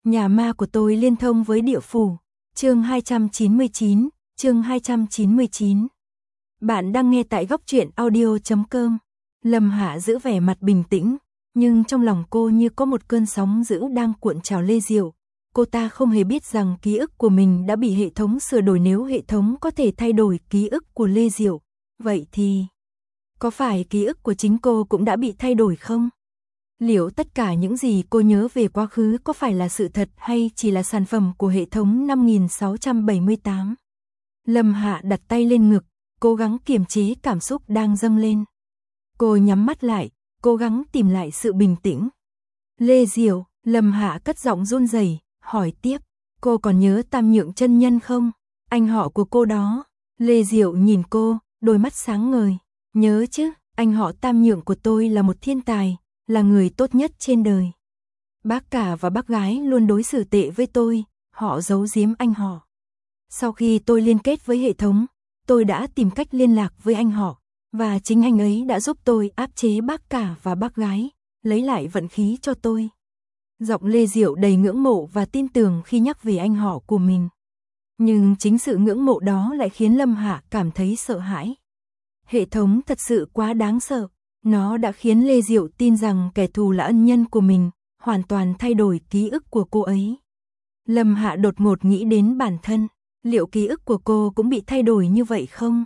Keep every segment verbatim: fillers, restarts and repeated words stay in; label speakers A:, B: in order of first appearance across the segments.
A: Nhà ma của tôi liên thông với địa phủ. Chương hai trăm chín mươi chín, chương hai trăm chín mươi chín. Bạn đang nghe tại góc truyện audio chấm com. Lâm Hạ giữ vẻ mặt bình tĩnh, nhưng trong lòng cô như có một cơn sóng dữ đang cuộn trào Lê Diệu. Cô ta không hề biết rằng ký ức của mình đã bị hệ thống sửa đổi. Nếu hệ thống có thể thay đổi ký ức của Lê Diệu, vậy thì có phải ký ức của chính cô cũng đã bị thay đổi không? Liệu tất cả những gì cô nhớ về quá khứ có phải là sự thật hay chỉ là sản phẩm của hệ thống năm nghìn sáu trăm bảy mươi tám? Lâm Hạ đặt tay lên ngực, cố gắng kiềm chế cảm xúc đang dâng lên. Cô nhắm mắt lại, cố gắng tìm lại sự bình tĩnh. Lê Diệu, Lâm Hạ cất giọng run rẩy, hỏi tiếp, cô còn nhớ Tam Nhượng chân nhân không? Anh họ của cô đó. Lê Diệu nhìn cô, đôi mắt sáng ngời. Nhớ chứ, anh họ Tam Nhượng của tôi là một thiên tài, là người tốt nhất trên đời. Bác cả và bác gái luôn đối xử tệ với tôi, họ giấu giếm anh họ. Sau khi tôi liên kết với hệ thống, tôi đã tìm cách liên lạc với anh họ, và chính anh ấy đã giúp tôi áp chế bác cả và bác gái, lấy lại vận khí cho tôi. Giọng Lê Diệu đầy ngưỡng mộ và tin tưởng khi nhắc về anh họ của mình. Nhưng chính sự ngưỡng mộ đó lại khiến Lâm Hạ cảm thấy sợ hãi. Hệ thống thật sự quá đáng sợ. Nó đã khiến Lê Diệu tin rằng kẻ thù là ân nhân của mình, hoàn toàn thay đổi ký ức của cô ấy. Lâm Hạ đột ngột nghĩ đến bản thân, liệu ký ức của cô cũng bị thay đổi như vậy không?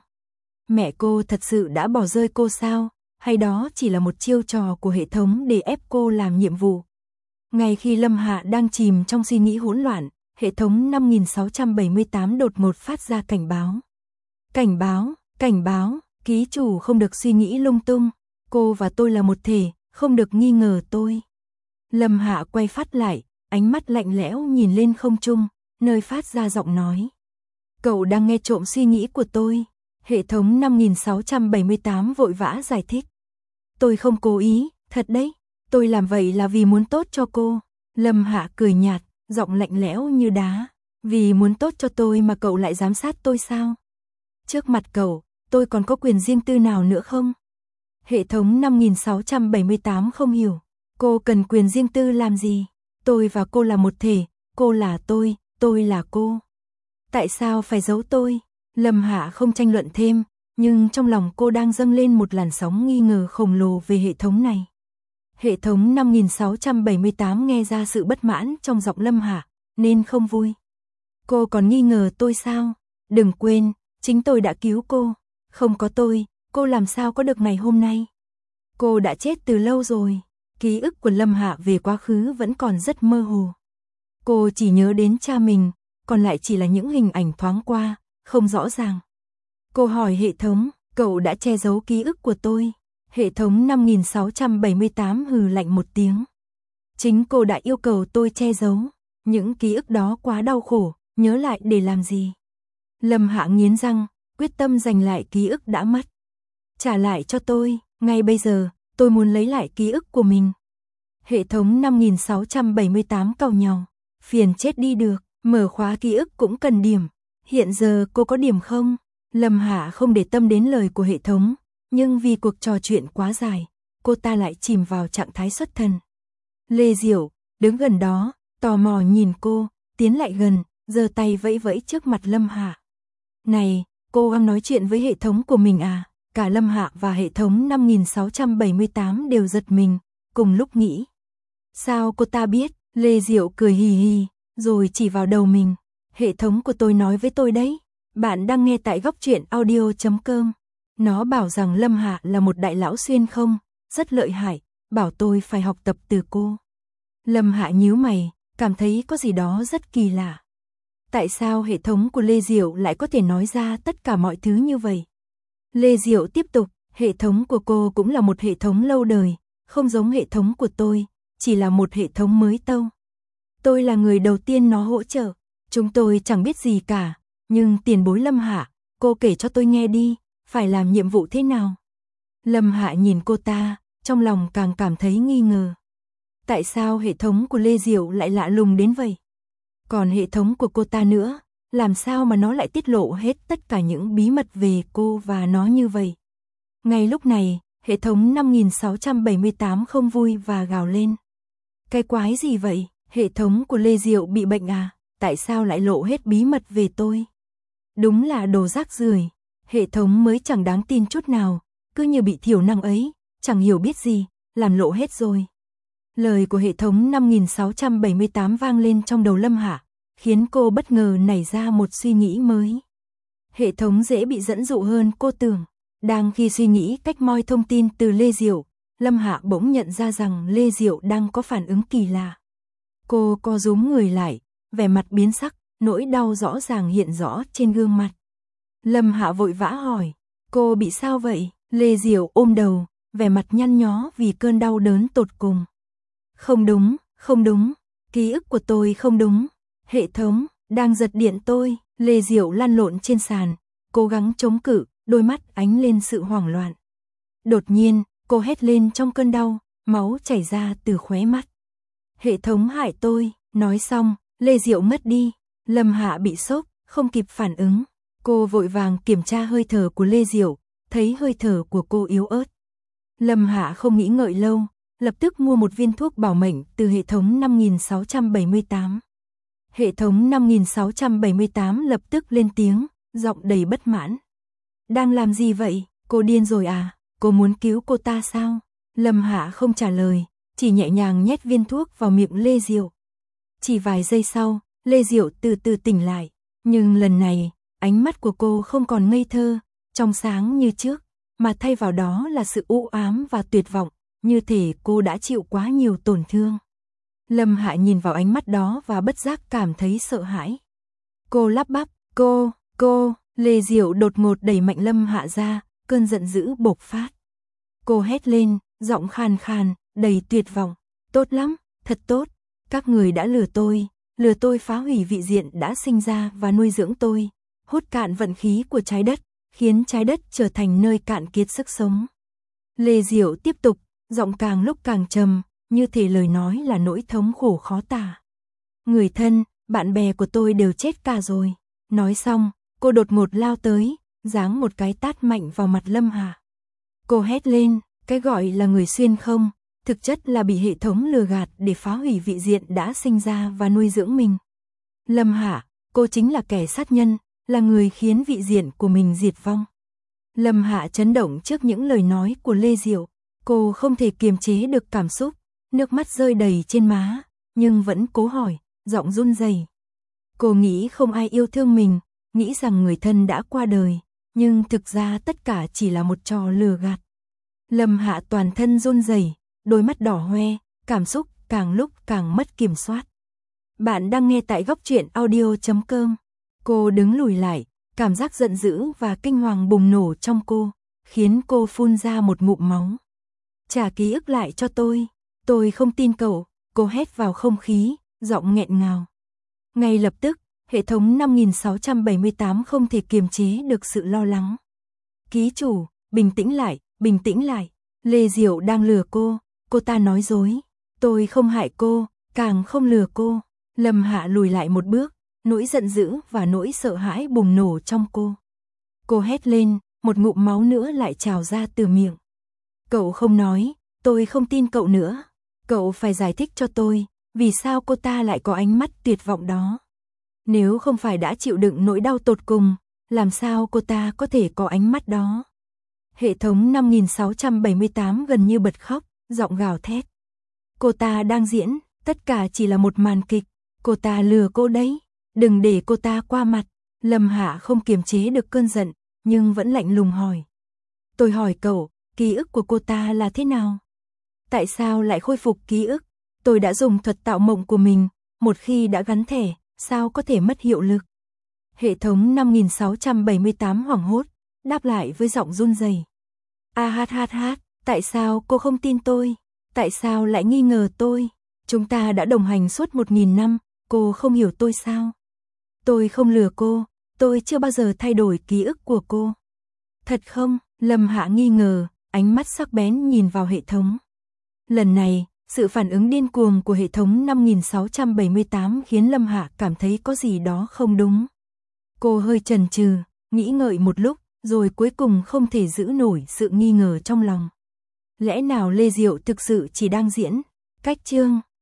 A: Mẹ cô thật sự đã bỏ rơi cô sao? Hay đó chỉ là một chiêu trò của hệ thống để ép cô làm nhiệm vụ? Ngay khi Lâm Hạ đang chìm trong suy nghĩ hỗn loạn, hệ thống năm nghìn sáu trăm bảy mươi tám đột ngột phát ra cảnh báo. Cảnh báo, cảnh báo, ký chủ không được suy nghĩ lung tung. Cô và tôi là một thể, không được nghi ngờ tôi. Lâm Hạ quay phát lại, ánh mắt lạnh lẽo nhìn lên không trung, nơi phát ra giọng nói. Cậu đang nghe trộm suy nghĩ của tôi. Hệ thống năm nghìn sáu trăm bảy mươi tám vội vã giải thích. Tôi không cố ý, thật đấy. Tôi làm vậy là vì muốn tốt cho cô. Lâm Hạ cười nhạt, giọng lạnh lẽo như đá. Vì muốn tốt cho tôi mà cậu lại giám sát tôi sao? Trước mặt cậu, tôi còn có quyền riêng tư nào nữa không? Hệ thống năm nghìn sáu trăm bảy mươi tám không hiểu. Cô cần quyền riêng tư làm gì? Tôi và cô là một thể, cô là tôi, tôi là cô. Tại sao phải giấu tôi? Lâm Hạ không tranh luận thêm, nhưng trong lòng cô đang dâng lên một làn sóng nghi ngờ khổng lồ về hệ thống này. Hệ thống năm nghìn sáu trăm bảy mươi tám nghe ra sự bất mãn trong giọng Lâm Hạ, nên không vui. Cô còn nghi ngờ tôi sao? Đừng quên, chính tôi đã cứu cô. Không có tôi, cô làm sao có được ngày hôm nay? Cô đã chết từ lâu rồi. Ký ức của Lâm Hạ về quá khứ vẫn còn rất mơ hồ. Cô chỉ nhớ đến cha mình, còn lại chỉ là những hình ảnh thoáng qua, không rõ ràng. Cô hỏi hệ thống, cậu đã che giấu ký ức của tôi. Hệ thống năm nghìn sáu trăm bảy mươi tám hừ lạnh một tiếng. Chính cô đã yêu cầu tôi che giấu. Những ký ức đó quá đau khổ, nhớ lại để làm gì? Lâm Hạ nghiến răng, quyết tâm giành lại ký ức đã mất. Trả lại cho tôi, ngay bây giờ, tôi muốn lấy lại ký ức của mình. Hệ thống năm nghìn sáu trăm bảy mươi tám càu nhàu, phiền chết đi được, mở khóa ký ức cũng cần điểm. Hiện giờ cô có điểm không? Lâm Hạ không để tâm đến lời của hệ thống, nhưng vì cuộc trò chuyện quá dài, cô ta lại chìm vào trạng thái xuất thần. Lê Diệu, đứng gần đó, tò mò nhìn cô, tiến lại gần, giơ tay vẫy vẫy trước mặt Lâm Hạ. Này, cô đang nói chuyện với hệ thống của mình à? Cả Lâm Hạ và hệ thống năm nghìn sáu trăm bảy mươi tám đều giật mình, cùng lúc nghĩ. Sao cô ta biết? Lê Diệu cười hì hì, rồi chỉ vào đầu mình. Hệ thống của tôi nói với tôi đấy. Bạn đang nghe tại góc truyện audio chấm com. Nó bảo rằng Lâm Hạ là một đại lão xuyên không, rất lợi hại, bảo tôi phải học tập từ cô. Lâm Hạ nhíu mày, cảm thấy có gì đó rất kỳ lạ. Tại sao hệ thống của Lê Diệu lại có thể nói ra tất cả mọi thứ như vậy? Lê Diệu tiếp tục, hệ thống của cô cũng là một hệ thống lâu đời, không giống hệ thống của tôi, chỉ là một hệ thống mới tâu. Tôi là người đầu tiên nó hỗ trợ, chúng tôi chẳng biết gì cả, nhưng tiền bối Lâm Hạ, cô kể cho tôi nghe đi, phải làm nhiệm vụ thế nào? Lâm Hạ nhìn cô ta, trong lòng càng cảm thấy nghi ngờ. Tại sao hệ thống của Lê Diệu lại lạ lùng đến vậy? Còn hệ thống của cô ta nữa, làm sao mà nó lại tiết lộ hết tất cả những bí mật về cô và nó như vậy? Ngay lúc này, hệ thống năm nghìn sáu trăm bảy mươi tám không vui và gào lên. Cái quái gì vậy? Hệ thống của Lê Diệu bị bệnh à? Tại sao lại lộ hết bí mật về tôi? Đúng là đồ rác rưởi. Hệ thống mới chẳng đáng tin chút nào, cứ như bị thiểu năng ấy, chẳng hiểu biết gì, làm lộ hết rồi. Lời của hệ thống năm nghìn sáu trăm bảy mươi tám vang lên trong đầu Lâm Hạ, khiến cô bất ngờ nảy ra một suy nghĩ mới. Hệ thống dễ bị dẫn dụ hơn cô tưởng. Đang khi suy nghĩ cách moi thông tin từ Lê Diệu, Lâm Hạ bỗng nhận ra rằng Lê Diệu đang có phản ứng kỳ lạ. Cô co rúm người lại, vẻ mặt biến sắc, nỗi đau rõ ràng hiện rõ trên gương mặt. Lâm Hạ vội vã hỏi, cô bị sao vậy? Lê Diệu ôm đầu, vẻ mặt nhăn nhó vì cơn đau đớn tột cùng. Không đúng, không đúng, ký ức của tôi không đúng, hệ thống đang giật điện tôi. Lê Diệu lăn lộn trên sàn, cố gắng chống cự, đôi mắt ánh lên sự hoảng loạn. Đột nhiên, cô hét lên trong cơn đau, máu chảy ra từ khóe mắt. Hệ thống hại tôi, nói xong, Lê Diệu mất đi. Lâm Hạ bị sốc, không kịp phản ứng. Cô vội vàng kiểm tra hơi thở của Lê Diệu, thấy hơi thở của cô yếu ớt. Lâm Hạ không nghĩ ngợi lâu, lập tức mua một viên thuốc bảo mệnh từ hệ thống năm nghìn sáu trăm bảy mươi tám. Hệ thống năm nghìn sáu trăm bảy mươi tám lập tức lên tiếng, giọng đầy bất mãn. Đang làm gì vậy? Cô điên rồi à? Cô muốn cứu cô ta sao? Lâm Hạ không trả lời, chỉ nhẹ nhàng nhét viên thuốc vào miệng Lê Diệu. Chỉ vài giây sau, Lê Diệu từ từ tỉnh lại. Nhưng lần này, ánh mắt của cô không còn ngây thơ, trong sáng như trước, mà thay vào đó là sự u ám và tuyệt vọng, như thể cô đã chịu quá nhiều tổn thương. Lâm Hạ nhìn vào ánh mắt đó và bất giác cảm thấy sợ hãi. Cô lắp bắp, cô, cô, Lê Diệu đột ngột đẩy mạnh Lâm Hạ ra, cơn giận dữ bộc phát. Cô hét lên, giọng khàn khàn, đầy tuyệt vọng. Tốt lắm, thật tốt, các người đã lừa tôi, lừa tôi phá hủy vị diện đã sinh ra và nuôi dưỡng tôi, hút cạn vận khí của trái đất, khiến trái đất trở thành nơi cạn kiệt sức sống. Lê Diệu tiếp tục, giọng càng lúc càng trầm, như thể lời nói là nỗi thống khổ khó tả. Người thân, bạn bè của tôi đều chết cả rồi. Nói xong, cô đột ngột lao tới, giáng một cái tát mạnh vào mặt Lâm Hạ. Cô hét lên, cái gọi là người xuyên không, thực chất là bị hệ thống lừa gạt để phá hủy vị diện đã sinh ra và nuôi dưỡng mình. Lâm Hạ, cô chính là kẻ sát nhân, là người khiến vị diện của mình diệt vong. Lâm Hạ chấn động trước những lời nói của Lê Diệu, cô không thể kiềm chế được cảm xúc, nước mắt rơi đầy trên má, nhưng vẫn cố hỏi, giọng run rẩy. Cô nghĩ không ai yêu thương mình, nghĩ rằng người thân đã qua đời, nhưng thực ra tất cả chỉ là một trò lừa gạt. Lâm Hạ toàn thân run rẩy, đôi mắt đỏ hoe, cảm xúc càng lúc càng mất kiểm soát. Bạn đang nghe tại góc truyện audio chấm com. Cô đứng lùi lại, cảm giác giận dữ và kinh hoàng bùng nổ trong cô, khiến cô phun ra một ngụm máu. Trả ký ức lại cho tôi, tôi không tin cậu, cô hét vào không khí, giọng nghẹn ngào. Ngay lập tức, hệ thống năm nghìn sáu trăm bảy mươi tám không thể kiềm chế được sự lo lắng. Ký chủ, bình tĩnh lại, bình tĩnh lại, Lê Diệu đang lừa cô, cô ta nói dối, tôi không hại cô, càng không lừa cô. Lâm Hạ lùi lại một bước, nỗi giận dữ và nỗi sợ hãi bùng nổ trong cô. Cô hét lên, một ngụm máu nữa lại trào ra từ miệng. Cậu không nói, tôi không tin cậu nữa. Cậu phải giải thích cho tôi, vì sao cô ta lại có ánh mắt tuyệt vọng đó. Nếu không phải đã chịu đựng nỗi đau tột cùng, làm sao cô ta có thể có ánh mắt đó? Hệ thống năm nghìn sáu trăm bảy mươi tám gần như bật khóc, giọng gào thét. Cô ta đang diễn, tất cả chỉ là một màn kịch, cô ta lừa cô đấy, đừng để cô ta qua mặt. Lâm Hạ không kiềm chế được cơn giận, nhưng vẫn lạnh lùng hỏi. Tôi hỏi cậu, ký ức của cô ta là thế nào? Tại sao lại khôi phục ký ức? Tôi đã dùng thuật tạo mộng của mình, một khi đã gắn thẻ, sao có thể mất hiệu lực? Hệ thống năm nghìn sáu trăm bảy mươi tám hoảng hốt, đáp lại với giọng run rẩy. A hát hát hát, tại sao cô không tin tôi? Tại sao lại nghi ngờ tôi? Chúng ta đã đồng hành suốt một nghìn năm, cô không hiểu tôi sao? Tôi không lừa cô, tôi chưa bao giờ thay đổi ký ức của cô. Thật không? Lâm Hạ nghi ngờ, ánh mắt sắc bén nhìn vào hệ thống. Lần này, sự phản ứng điên cuồng của hệ thống năm nghìn sáu trăm bảy mươi tám khiến Lâm Hạ cảm thấy có gì đó không đúng. Cô hơi chần chừ, nghĩ ngợi một lúc, rồi cuối cùng không thể giữ nổi sự nghi ngờ trong lòng. Lẽ nào Lê Diệu thực sự chỉ đang diễn? Cách chương